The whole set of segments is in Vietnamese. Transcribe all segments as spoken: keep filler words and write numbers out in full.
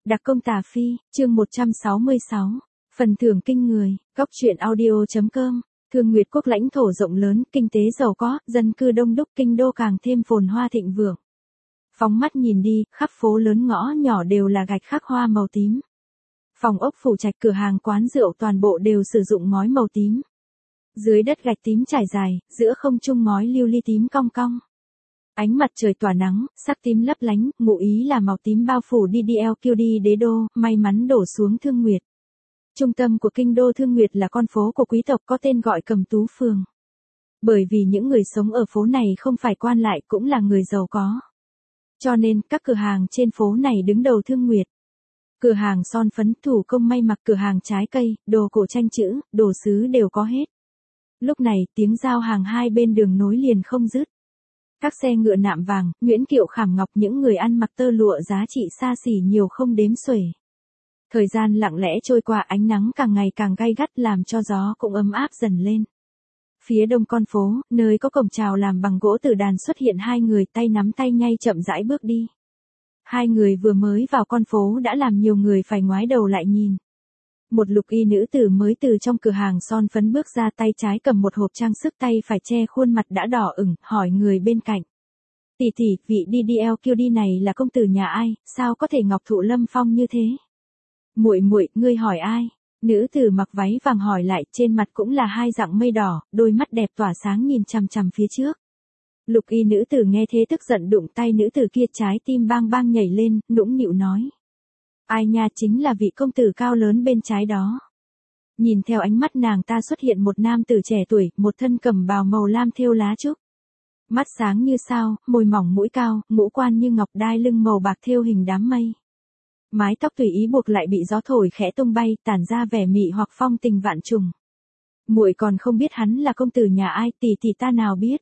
Đặc công Tà Phi, chương một trăm sáu mươi sáu. Phần thưởng kinh người, góc truyện audio chấm com. Thương Nguyệt quốc lãnh thổ rộng lớn, kinh tế giàu có, dân cư đông đúc, kinh đô càng thêm phồn hoa thịnh vượng. Phóng mắt nhìn đi, khắp phố lớn ngõ nhỏ đều là gạch khắc hoa màu tím. Phòng ốc phủ trạch, cửa hàng quán rượu toàn bộ đều sử dụng ngói màu tím. Dưới đất gạch tím trải dài, giữa không trung ngói lưu ly tím cong cong. Ánh mặt trời tỏa nắng, sắc tím lấp lánh, ngụ ý là màu tím bao phủ đê đê lờ quy đê đế đô, may mắn đổ xuống Thương Nguyệt. Trung tâm của kinh đô Thương Nguyệt là con phố của quý tộc có tên gọi Cẩm Tú Phường. Bởi vì những người sống ở phố này không phải quan lại cũng là người giàu có. Cho nên, các cửa hàng trên phố này đứng đầu Thương Nguyệt. Cửa hàng son phấn, thủ công may mặc, cửa hàng trái cây, đồ cổ tranh chữ, đồ sứ đều có hết. Lúc này, tiếng giao hàng hai bên đường nối liền không dứt. Các xe ngựa nạm vàng, nguyễn kiệu khảm ngọc, những người ăn mặc tơ lụa giá trị xa xỉ nhiều không đếm xuể. Thời gian lặng lẽ trôi qua, ánh nắng càng ngày càng gay gắt làm cho gió cũng ấm áp dần lên. Phía đông con phố, nơi có cổng chào làm bằng gỗ tử đàn xuất hiện hai người tay nắm tay nhay chậm rãi bước đi. Hai người vừa mới vào con phố đã làm nhiều người phải ngoái đầu lại nhìn. Một lục y nữ tử mới từ trong cửa hàng son phấn bước ra, tay trái cầm một hộp trang sức, tay phải che khuôn mặt đã đỏ ửng, hỏi người bên cạnh. Tỷ tỷ, vị đê đê lờ quy đê này là công tử nhà ai, sao có thể ngọc thụ lâm phong như thế? Muội muội, ngươi hỏi ai? Nữ tử mặc váy vàng hỏi lại, trên mặt cũng là hai dạng mây đỏ, đôi mắt đẹp tỏa sáng nhìn chằm chằm phía trước. Lục y nữ tử nghe thế tức giận đụng tay nữ tử kia, trái tim bang bang nhảy lên, nũng nịu nói. Ai nha, chính là vị công tử cao lớn bên trái đó. Nhìn theo ánh mắt nàng ta xuất hiện một nam tử trẻ tuổi, một thân cẩm bào màu lam thêu lá trúc. Mắt sáng như sao, môi mỏng mũi cao, ngũ quan như ngọc, đai lưng màu bạc thêu hình đám mây. Mái tóc tùy ý buộc lại bị gió thổi khẽ tung bay, tản ra vẻ mị hoặc phong tình vạn trùng. Muội còn không biết hắn là công tử nhà ai, tỷ tỷ ta nào biết.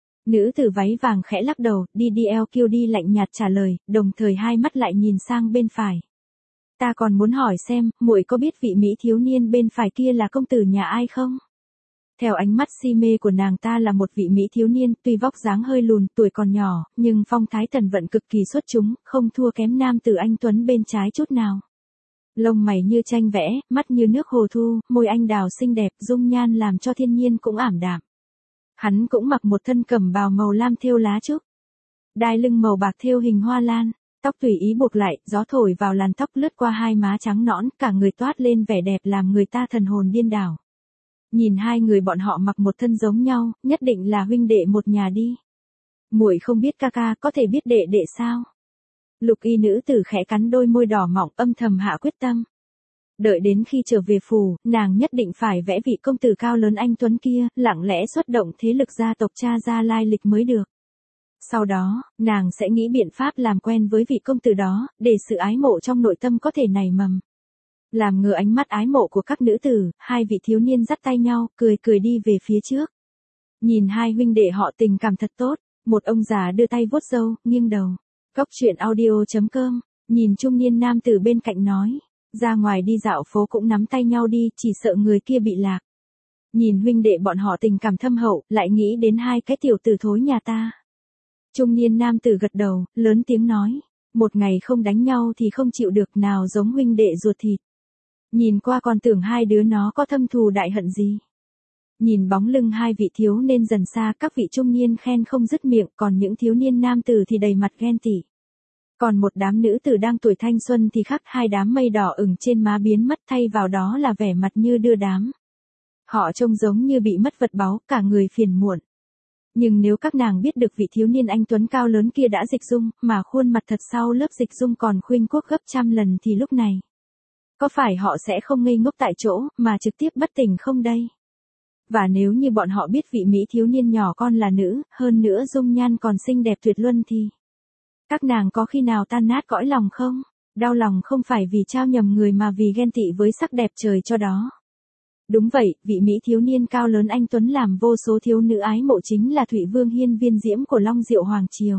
Nữ tử váy vàng khẽ lắc đầu, đê đê lờ quy đê lạnh nhạt trả lời, đồng thời hai mắt lại nhìn sang bên phải. Ta còn muốn hỏi xem, muội có biết vị mỹ thiếu niên bên phải kia là công tử nhà ai không? Theo ánh mắt si mê của nàng ta là một vị mỹ thiếu niên, tuy vóc dáng hơi lùn, tuổi còn nhỏ, nhưng phong thái thần vận cực kỳ xuất chúng, không thua kém nam tử anh tuấn bên trái chút nào. Lông mày như tranh vẽ, mắt như nước hồ thu, môi anh đào xinh đẹp, dung nhan làm cho thiên nhiên cũng ảm đạm. Hắn cũng mặc một thân cẩm bào màu lam thêu lá trúc, đai lưng màu bạc thêu hình hoa lan. Tóc tùy ý buộc lại, gió thổi vào làn tóc lướt qua hai má trắng nõn, cả người toát lên vẻ đẹp làm người ta thần hồn điên đảo. Nhìn hai người bọn họ mặc một thân giống nhau, nhất định là huynh đệ một nhà đi. Muội không biết ca ca, có thể biết đệ đệ sao? Lục y nữ tử khẽ cắn đôi môi đỏ mọng, âm thầm hạ quyết tâm. Đợi đến khi trở về phủ, nàng nhất định phải vẽ vị công tử cao lớn anh tuấn kia, lặng lẽ xuất động thế lực gia tộc cha ra lai lịch mới được. Sau đó, nàng sẽ nghĩ biện pháp làm quen với vị công tử đó, để sự ái mộ trong nội tâm có thể nảy mầm. Làm ngừa ánh mắt ái mộ của các nữ tử, hai vị thiếu niên dắt tay nhau, cười cười đi về phía trước. Nhìn hai huynh đệ họ tình cảm thật tốt, một ông già đưa tay vuốt râu, nghiêng đầu. Góc truyện audio chấm com, nhìn trung niên nam tử bên cạnh nói, ra ngoài đi dạo phố cũng nắm tay nhau đi, chỉ sợ người kia bị lạc. Nhìn huynh đệ bọn họ tình cảm thâm hậu, lại nghĩ đến hai cái tiểu tử thối nhà ta. Trung niên nam tử gật đầu, lớn tiếng nói, một ngày không đánh nhau thì không chịu được, nào giống huynh đệ ruột thịt. Nhìn qua còn tưởng hai đứa nó có thâm thù đại hận gì. Nhìn bóng lưng hai vị thiếu nên dần xa, các vị trung niên khen không dứt miệng, còn những thiếu niên nam tử thì đầy mặt ghen tị. Còn một đám nữ tử đang tuổi thanh xuân thì khắc hai đám mây đỏ ửng trên má biến mất, thay vào đó là vẻ mặt như đưa đám. Họ trông giống như bị mất vật báu, cả người phiền muộn. Nhưng nếu các nàng biết được vị thiếu niên anh tuấn cao lớn kia đã dịch dung, mà khuôn mặt thật sau lớp dịch dung còn khuynh quốc gấp trăm lần thì lúc này, có phải họ sẽ không ngây ngốc tại chỗ, mà trực tiếp bất tỉnh không đây? Và nếu như bọn họ biết vị mỹ thiếu niên nhỏ con là nữ, hơn nữa dung nhan còn xinh đẹp tuyệt luân thì, các nàng có khi nào tan nát cõi lòng không? Đau lòng không phải vì trao nhầm người mà vì ghen tị với sắc đẹp trời cho đó. Đúng vậy, vị mỹ thiếu niên cao lớn anh tuấn làm vô số thiếu nữ ái mộ chính là Thụy Vương Hiên Viên Diễm của Long Diệu Hoàng Triều.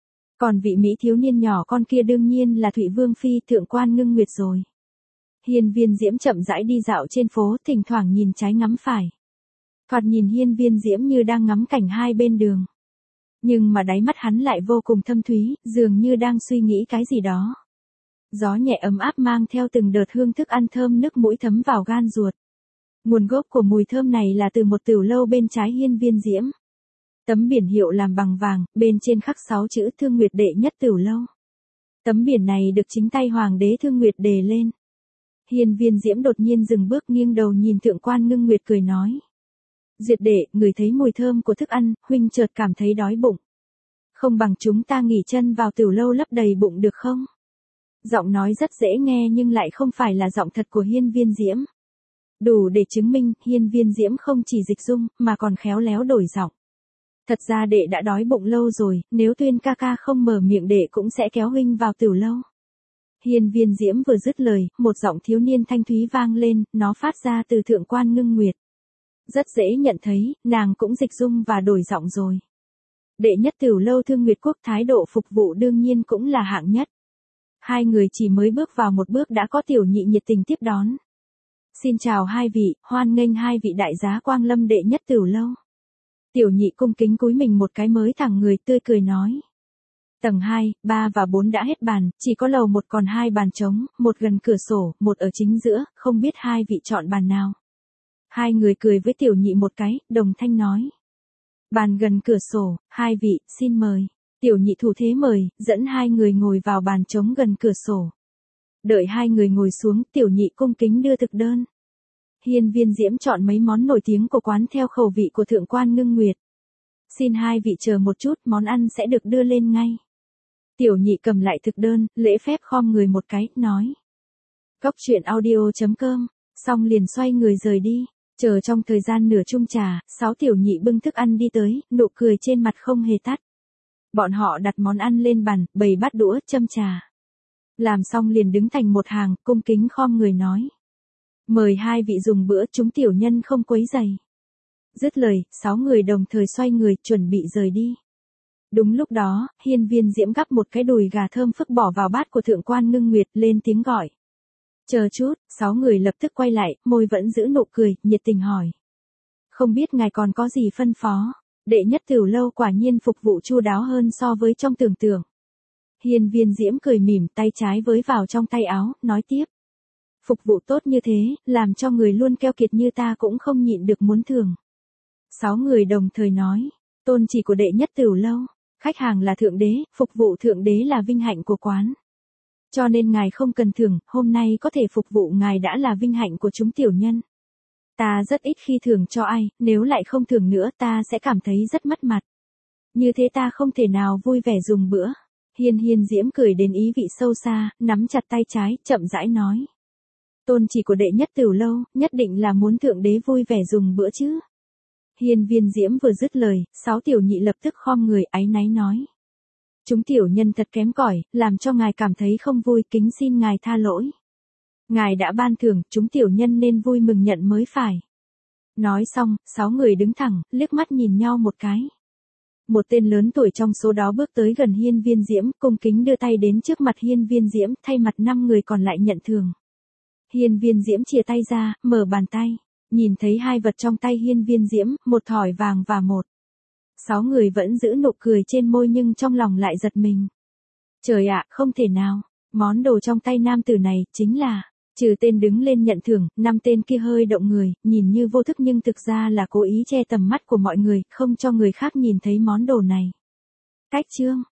Còn vị mỹ thiếu niên nhỏ con kia đương nhiên là Thụy Vương Phi Thượng Quan Ngưng Nguyệt rồi. Hiên Viên Diễm chậm rãi đi dạo trên phố, thỉnh thoảng nhìn trái ngắm phải. Thoạt nhìn Hiên Viên Diễm như đang ngắm cảnh hai bên đường. Nhưng mà đáy mắt hắn lại vô cùng thâm thúy, dường như đang suy nghĩ cái gì đó. Gió nhẹ ấm áp mang theo từng đợt hương thức ăn thơm nước mũi thấm vào gan ruột. Nguồn gốc của mùi thơm này là từ một tửu lâu bên trái hiên viên diễm. Tấm biển hiệu làm bằng vàng, bên trên khắc sáu chữ Thương Nguyệt đệ nhất tửu lâu. Tấm biển này được chính tay hoàng đế Thương Nguyệt đề lên. Hiên viên diễm đột nhiên dừng bước nghiêng đầu nhìn Thượng quan Ngưng Nguyệt cười nói. Duyệt đệ, ngửi thấy mùi thơm của thức ăn, huynh chợt cảm thấy đói bụng. Không bằng chúng ta nghỉ chân vào tửu lâu lấp đầy bụng được không? Giọng nói rất dễ nghe nhưng lại không phải là giọng thật của hiên viên diễm. Đủ để chứng minh, hiên viên diễm không chỉ dịch dung, mà còn khéo léo đổi giọng. Thật ra đệ đã đói bụng lâu rồi, nếu Tuyên ca ca không mở miệng đệ cũng sẽ kéo huynh vào tửu lâu. Hiên viên diễm vừa dứt lời, một giọng thiếu niên thanh thúy vang lên, nó phát ra từ Thượng quan Ngưng Nguyệt. Rất dễ nhận thấy, nàng cũng dịch dung và đổi giọng rồi. Đệ nhất tửu lâu Thương Nguyệt Quốc thái độ phục vụ đương nhiên cũng là hạng nhất. Hai người chỉ mới bước vào một bước đã có tiểu nhị nhiệt tình tiếp đón. Xin chào hai vị, hoan nghênh hai vị đại giá quang lâm đệ nhất tửu lâu. Tiểu nhị cung kính cúi mình một cái mới thẳng người tươi cười nói. Tầng hai, ba và bốn đã hết bàn, chỉ có lầu một còn hai bàn trống, một gần cửa sổ, một ở chính giữa, không biết hai vị chọn bàn nào. Hai người cười với tiểu nhị một cái, đồng thanh nói. Bàn gần cửa sổ, hai vị, xin mời. Tiểu nhị thủ thế mời, dẫn hai người ngồi vào bàn trống gần cửa sổ. Đợi hai người ngồi xuống, tiểu nhị cung kính đưa thực đơn. Hiên viên diễm chọn mấy món nổi tiếng của quán theo khẩu vị của Thượng quan Ngưng Nguyệt. Xin hai vị chờ một chút, món ăn sẽ được đưa lên ngay. Tiểu nhị cầm lại thực đơn, lễ phép khom người một cái, nói. Cốc truyện audio chấm com, xong liền xoay người rời đi. Chờ trong thời gian nửa chung trà, sáu tiểu nhị bưng thức ăn đi tới, nụ cười trên mặt không hề tắt. Bọn họ đặt món ăn lên bàn, bày bát đũa, châm trà. Làm xong liền đứng thành một hàng, cung kính khom người nói. Mời hai vị dùng bữa, chúng tiểu nhân không quấy rầy. Dứt lời, sáu người đồng thời xoay người, chuẩn bị rời đi. Đúng lúc đó, hiên viên diễm gắp một cái đùi gà thơm phức bỏ vào bát của Thượng quan Ngưng Nguyệt, lên tiếng gọi. Chờ chút, sáu người lập tức quay lại, môi vẫn giữ nụ cười, nhiệt tình hỏi. Không biết ngài còn có gì phân phó? Đệ nhất tửu lâu quả nhiên phục vụ chu đáo hơn so với trong tưởng tượng. Hiên viên diễm cười mỉm, tay trái với vào trong tay áo, nói tiếp. Phục vụ tốt như thế, làm cho người luôn keo kiệt như ta cũng không nhịn được muốn thưởng. Sáu người đồng thời nói, tôn chỉ của đệ nhất tửu lâu, khách hàng là thượng đế, phục vụ thượng đế là vinh hạnh của quán. Cho nên ngài không cần thưởng, hôm nay có thể phục vụ ngài đã là vinh hạnh của chúng tiểu nhân. Ta rất ít khi thưởng cho ai, nếu lại không thưởng nữa ta sẽ cảm thấy rất mất mặt. Như thế ta không thể nào vui vẻ dùng bữa. Hiên hiên diễm cười đến ý vị sâu xa, nắm chặt tay trái, chậm rãi nói. Tôn chỉ của đệ nhất tửu lâu, nhất định là muốn thượng đế vui vẻ dùng bữa chứ. Hiên viên diễm vừa dứt lời, sáu tiểu nhị lập tức khom người áy náy nói. Chúng tiểu nhân thật kém cỏi, làm cho ngài cảm thấy không vui, kính xin ngài tha lỗi. Ngài đã ban thưởng, chúng tiểu nhân nên vui mừng nhận mới phải. Nói xong, sáu người đứng thẳng, liếc mắt nhìn nhau một cái. Một tên lớn tuổi trong số đó bước tới gần hiên viên diễm, cung kính đưa tay đến trước mặt hiên viên diễm, thay mặt năm người còn lại nhận thưởng. Hiên viên diễm chìa tay ra, mở bàn tay, nhìn thấy hai vật trong tay hiên viên diễm, một thỏi vàng và một. Sáu người vẫn giữ nụ cười trên môi nhưng trong lòng lại giật mình. Trời ạ, không thể nào, món đồ trong tay nam tử này, chính là, trừ tên đứng lên nhận thưởng, năm tên kia hơi động người, nhìn như vô thức nhưng thực ra là cố ý che tầm mắt của mọi người, không cho người khác nhìn thấy món đồ này. Cách chương